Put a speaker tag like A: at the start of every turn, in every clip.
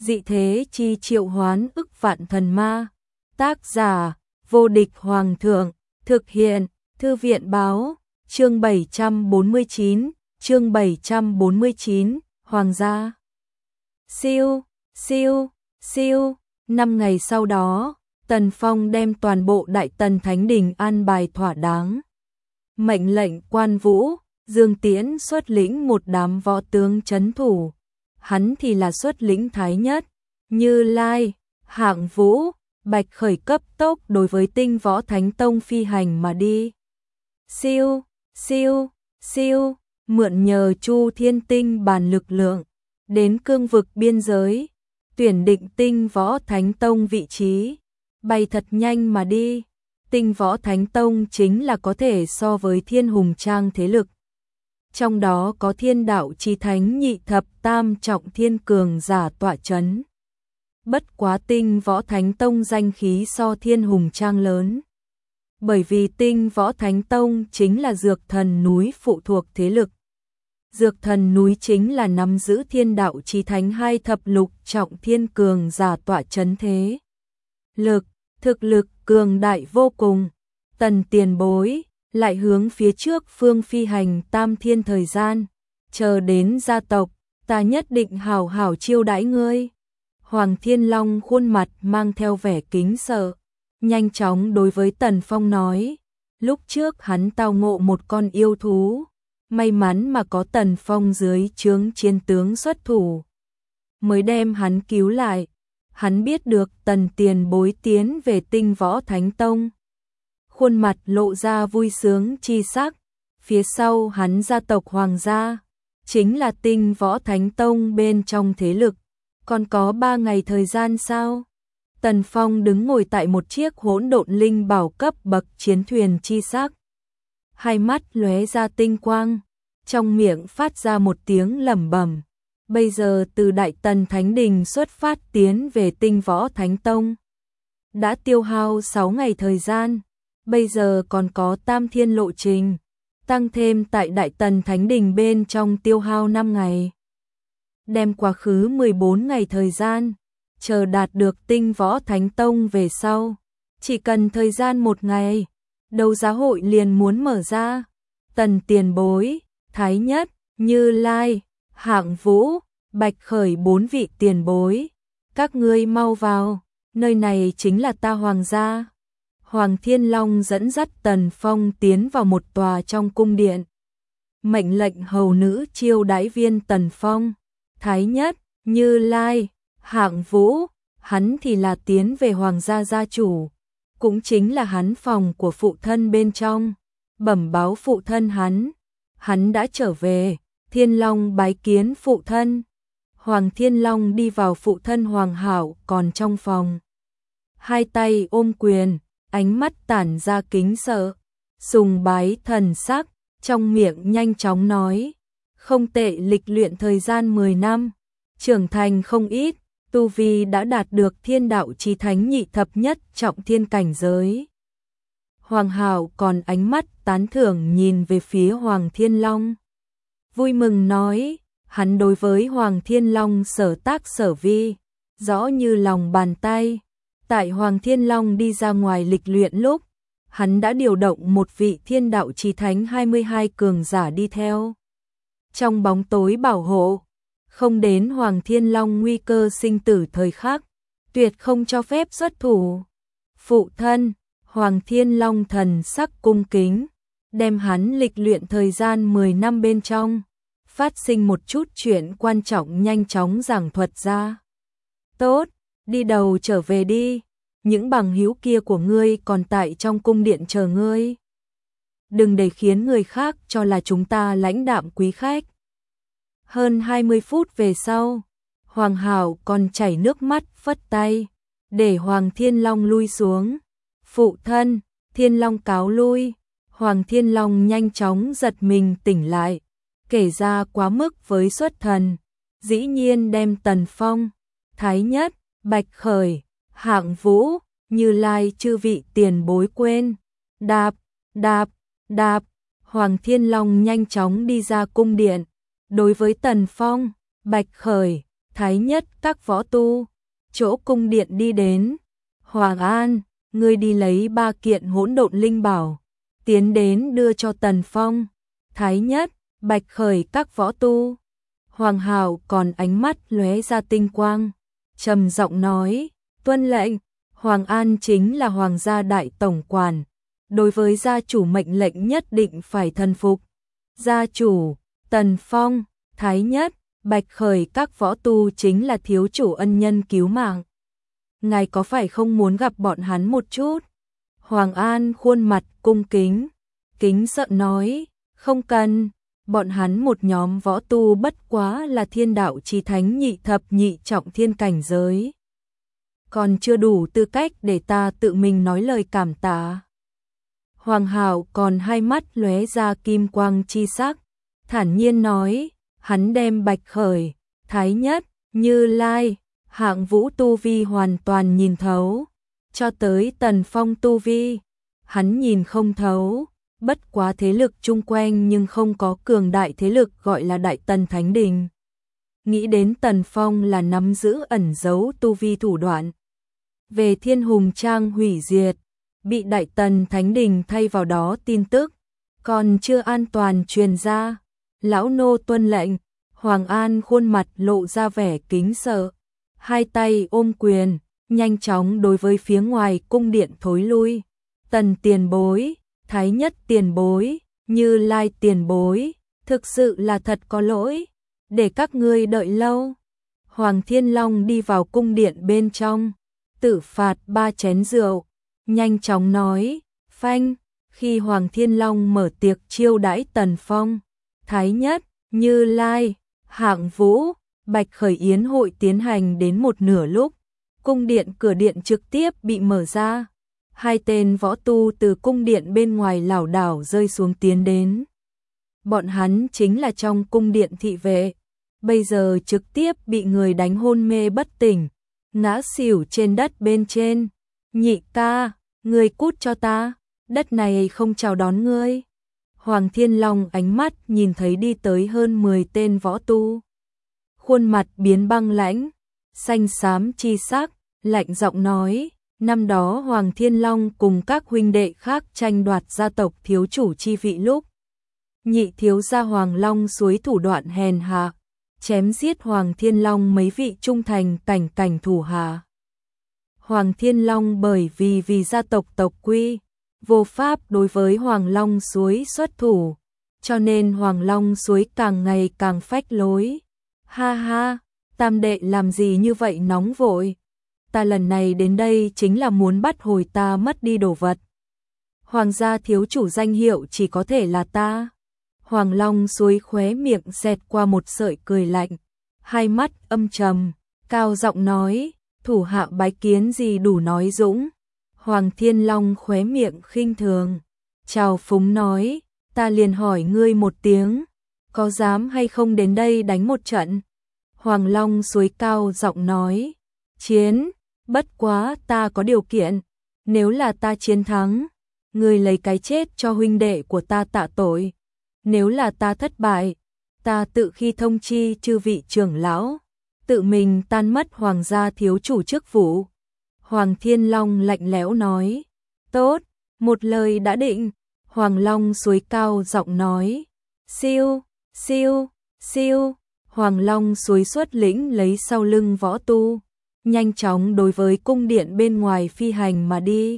A: dị thế chi triệu hoán ức vạn thần ma. Tác giả, vô địch hoàng thượng, thực hiện, thư viện báo, chương 749, Hoàng gia. Siêu, siêu, siêu, 5 ngày sau đó, Tần Phong đem toàn bộ Đại Tần Thánh Đình an bài thỏa đáng. Mệnh lệnh Quan Vũ, Dương Tiễn xuất lĩnh một đám võ tướng trấn thủ. Hắn thì là xuất lĩnh Thái Nhất, Như Lai, Hạng Vũ, Bạch Khởi cấp tốc đối với Tinh Võ Thánh Tông phi hành mà đi. Siêu, siêu, siêu, mượn nhờ Chu Thiên Tinh bàn lực lượng, đến cương vực biên giới, tuyển định Tinh Võ Thánh Tông vị trí, bay thật nhanh mà đi. Tinh Võ Thánh Tông chính là có thể so với Thiên Hùng Trang thế lực. Trong đó có Thiên Đạo Chí Thánh nhị thập tam trọng thiên cường giả tọa chấn. Bất quá Tinh Võ Thánh Tông danh khí so Thiên Hùng Trang lớn. Bởi vì Tinh Võ Thánh Tông chính là Dược Thần núi phụ thuộc thế lực. Dược Thần núi chính là nắm giữ Thiên Đạo Chí Thánh hai thập lục trọng thiên cường giả tọa chấn thế lực, thực lực cường đại vô cùng. Tần tiền bối lại hướng phía trước phương phi hành tam thiên thời gian, chờ đến gia tộc, ta nhất định hảo hảo chiêu đãi ngươi. Hoàng Thiên Long khuôn mặt mang theo vẻ kính sợ, nhanh chóng đối với Tần Phong nói, lúc trước hắn tao ngộ một con yêu thú, may mắn mà có Tần Phong dưới trướng chiến tướng xuất thủ, mới đem hắn cứu lại. Hắn biết được Tần tiền bối tiến về Tinh Võ Thánh Tông, khuôn mặt lộ ra vui sướng chi sắc. Phía sau hắn gia tộc Hoàng gia, chính là Tinh Võ Thánh Tông bên trong thế lực. Còn có 3 ngày thời gian sao? Tần Phong đứng ngồi tại một chiếc hỗn độn linh bảo cấp bậc chiến thuyền chi sắc, hai mắt lóe ra tinh quang, trong miệng phát ra một tiếng lẩm bẩm. Bây giờ từ Đại Tần Thánh Đình xuất phát tiến về Tinh Võ Thánh Tông, đã tiêu hao 6 ngày thời gian, bây giờ còn có tam thiên lộ trình, tăng thêm tại Đại Tần Thánh Đình bên trong tiêu hao 5 ngày. Đem quá khứ 14 ngày thời gian, chờ đạt được Tinh Võ Thánh Tông về sau, chỉ cần thời gian 1 ngày, đấu giá hội liền muốn mở ra. Tần tiền bối, Thái Nhất, Như Lai, Hạng Vũ, Bạch Khởi 4 vị tiền bối, các ngươi mau vào, nơi này chính là ta Hoàng gia. Hoàng Thiên Long dẫn dắt Tần Phong tiến vào một tòa trong cung điện. Mệnh lệnh hầu nữ chiêu đãi viên Tần Phong, Thái Nhất, Như Lai, Hạng Vũ, hắn thì là tiến về Hoàng gia gia chủ, cũng chính là hắn phòng của phụ thân bên trong, bẩm báo phụ thân hắn đã trở về. Thiên Long bái kiến phụ thân. Hoàng Thiên Long đi vào phụ thân Hoàng Hảo còn trong phòng, hai tay ôm quyền, ánh mắt tản ra kính sợ, sùng bái thần sắc, trong miệng nhanh chóng nói, không tệ, lịch luyện thời gian 10 năm, trưởng thành không ít, tu vi đã đạt được Thiên Đạo Chí Thánh nhị thập nhất trọng thiên cảnh giới. Hoàng Hảo còn ánh mắt tán thưởng nhìn về phía Hoàng Thiên Long, vui mừng nói, hắn đối với Hoàng Thiên Long sở tác sở vi, rõ như lòng bàn tay. Tại Hoàng Thiên Long đi ra ngoài lịch luyện lúc, hắn đã điều động một vị Thiên Đạo Chí Thánh 22 cường giả đi theo, trong bóng tối bảo hộ, không đến Hoàng Thiên Long nguy cơ sinh tử thời khắc, tuyệt không cho phép xuất thủ. Phụ thân, Hoàng Thiên Long thần sắc cung kính, đem hắn lịch luyện thời gian 10 năm bên trong, phát sinh một chút chuyện quan trọng nhanh chóng giảng thuật ra. Tốt, đi đầu trở về đi, những bằng hữu kia của ngươi còn tại trong cung điện chờ ngươi. Đừng để khiến người khác cho là chúng ta lãnh đạm quý khách. Hơn 20 phút về sau, Hoàng Hảo còn chảy nước mắt phất tay, để Hoàng Thiên Long lui xuống. Phụ thân, Thiên Long cáo lui. Hoàng Thiên Long nhanh chóng giật mình tỉnh lại, kể ra quá mức với xuất thần, dĩ nhiên đem Tần Phong, Thái Nhất, Bạch Khởi, Hạng Vũ, Như Lai chư vị tiền bối quên. Đạp, đạp, đạp, Hoàng Thiên Long nhanh chóng đi ra cung điện, đối với Tần Phong, Bạch Khởi, thái nhất các võ tu, chỗ cung điện đi đến. Hoàng An, ngươi đi lấy 3 kiện hỗn độn linh bảo, tiến đến đưa cho Tần Phong. Thái nhất, Bạch Khởi các võ tu. Hoàng Hạo còn ánh mắt lóe ra tinh quang, trầm giọng nói, tuân lệnh. Hoàng An chính là hoàng gia đại tổng quản, đối với gia chủ mệnh lệnh nhất định phải thần phục. Gia chủ, Tần Phong, Thái nhất, Bạch Khởi các võ tu chính là thiếu chủ ân nhân cứu mạng. Ngài có phải không muốn gặp bọn hắn một chút? Hoàng An khuôn mặt cung kính, kính sợ nói, không cần, bọn hắn một nhóm võ tu bất quá là thiên đạo chí thánh nhị thập nhị trọng thiên cảnh giới. Còn chưa đủ tư cách để ta tự mình nói lời cảm tạ. Hoàng Hạo còn hai mắt lóe ra kim quang chi sắc, thản nhiên nói, hắn đem Bạch Khởi, Thái nhất, Như Lai, Hạng Vũ tu vi hoàn toàn nhìn thấu, cho tới Tần Phong tu vi, hắn nhìn không thấu, bất quá thế lực chung quanh nhưng không có cường đại thế lực gọi là Đại Tần Thánh Đình. Nghĩ đến Tần Phong là nắm giữ ẩn giấu tu vi thủ đoạn. Về Thiên Hùng Trang hủy diệt, bị Đại Tần Thánh Đình thay vào đó tin tức, còn chưa an toàn truyền ra. Lão nô tuân lệnh. Hoàng An khuôn mặt lộ ra vẻ kính sợ, hai tay ôm quyền, nhanh chóng đối với phía ngoài cung điện thối lui. Tần tiền bối, Thái nhất tiền bối, Như Lai tiền bối, thực sự là thật có lỗi, để các ngươi đợi lâu. Hoàng Thiên Long đi vào cung điện bên trong, tự phạt 3 chén rượu, nhanh chóng nói, phanh. Khi Hoàng Thiên Long mở tiệc chiêu đãi Tần Phong, Thái nhất, Như Lai, Hạng Vũ, Bạch Khởi yến hội tiến hành đến một nửa lúc, cung điện cửa điện trực tiếp bị mở ra. 2 tên võ tu từ cung điện bên ngoài lảo đảo rơi xuống tiến đến. Bọn hắn chính là trong cung điện thị vệ, bây giờ trực tiếp bị người đánh hôn mê bất tỉnh, ngã xỉu trên đất bên trên. Nhị ca, ngươi cút cho ta, đất này không chào đón ngươi. Hoàng Thiên Long ánh mắt nhìn thấy đi tới hơn 10 tên võ tu. Khuôn mặt biến băng lãnh, xanh xám chi sắc, lạnh giọng nói, năm đó Hoàng Thiên Long cùng các huynh đệ khác tranh đoạt gia tộc thiếu chủ chi vị lúc. Nhị thiếu gia Hoàng Long suối thủ đoạn hèn hạ, chém giết Hoàng Thiên Long mấy vị trung thành cảnh thủ hạ. Hoàng Thiên Long bởi vì gia tộc tộc quy, vô pháp đối với Hoàng Long suối xuất thủ, cho nên Hoàng Long suối càng ngày càng phách lối. Ha ha, tam đệ làm gì như vậy nóng vội? Ta lần này đến đây chính là muốn bắt hồi ta mất đi đồ vật. Hoàng gia thiếu chủ danh hiệu chỉ có thể là ta. Hoàng Long suối khóe miệng xẹt qua một sợi cười lạnh, hai mắt âm trầm, cao giọng nói, thủ hạ bái kiến gì đủ nói dũng. Hoàng Thiên Long khóe miệng khinh thường, chào phúng nói, ta liền hỏi ngươi một tiếng, có dám hay không đến đây đánh một trận? Hoàng Long suối cao giọng nói, chiến, bất quá ta có điều kiện, nếu là ta chiến thắng, ngươi lấy cái chết cho huynh đệ của ta tạ tội, nếu là ta thất bại, ta tự khi thông chi chư vị trưởng lão, tự mình tan mất hoàng gia thiếu chủ chức vụ. Hoàng Thiên Long lạnh lẽo nói, tốt, một lời đã định. Hoàng Long suối cao giọng nói, siêu, siêu, siêu. Hoàng Long suối xuất lĩnh lấy sau lưng võ tu, nhanh chóng đối với cung điện bên ngoài phi hành mà đi.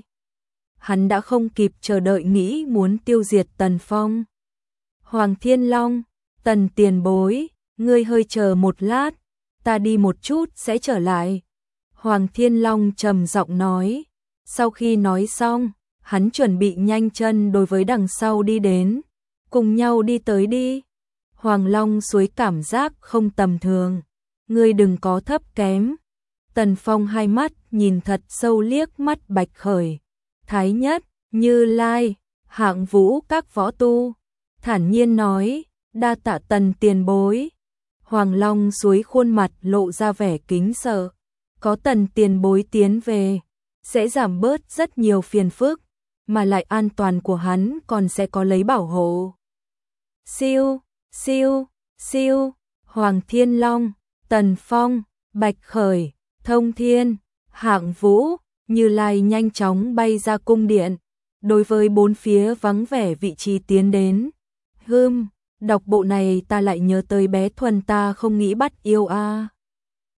A: Hắn đã không kịp chờ đợi nghĩ muốn tiêu diệt Tần Phong. Hoàng Thiên Long, Tần tiền bối, ngươi hơi chờ một lát, ta đi một chút sẽ trở lại. Hoàng Thiên Long trầm giọng nói. Sau khi nói xong, hắn chuẩn bị nhanh chân đối với đằng sau đi đến. Cùng nhau đi tới đi. Hoàng Long suối cảm giác không tầm thường. Ngươi đừng có thấp kém. Tần Phong hai mắt nhìn thật sâu liếc mắt Bạch Khởi, Thái nhất, Như Lai, Hạng Vũ các võ tu. Thản nhiên nói, đa tạ Tần tiền bối. Hoàng Long suối khuôn mặt lộ ra vẻ kính sợ. Có Tần tiền bối tiến về, sẽ giảm bớt rất nhiều phiền phức, mà lại an toàn của hắn còn sẽ có lấy bảo hộ. Siêu, siêu, siêu. Hoàng Thiên Long, Tần Tần Phong, Bạch Khởi, Thông Thiên, Hạng Vũ, Như Lai nhanh chóng bay ra cung điện, đối với bốn phía vắng vẻ vị trí tiến đến. Đọc bộ này ta lại nhớ tới bé Thuần ta không nghĩ bắt yêu a.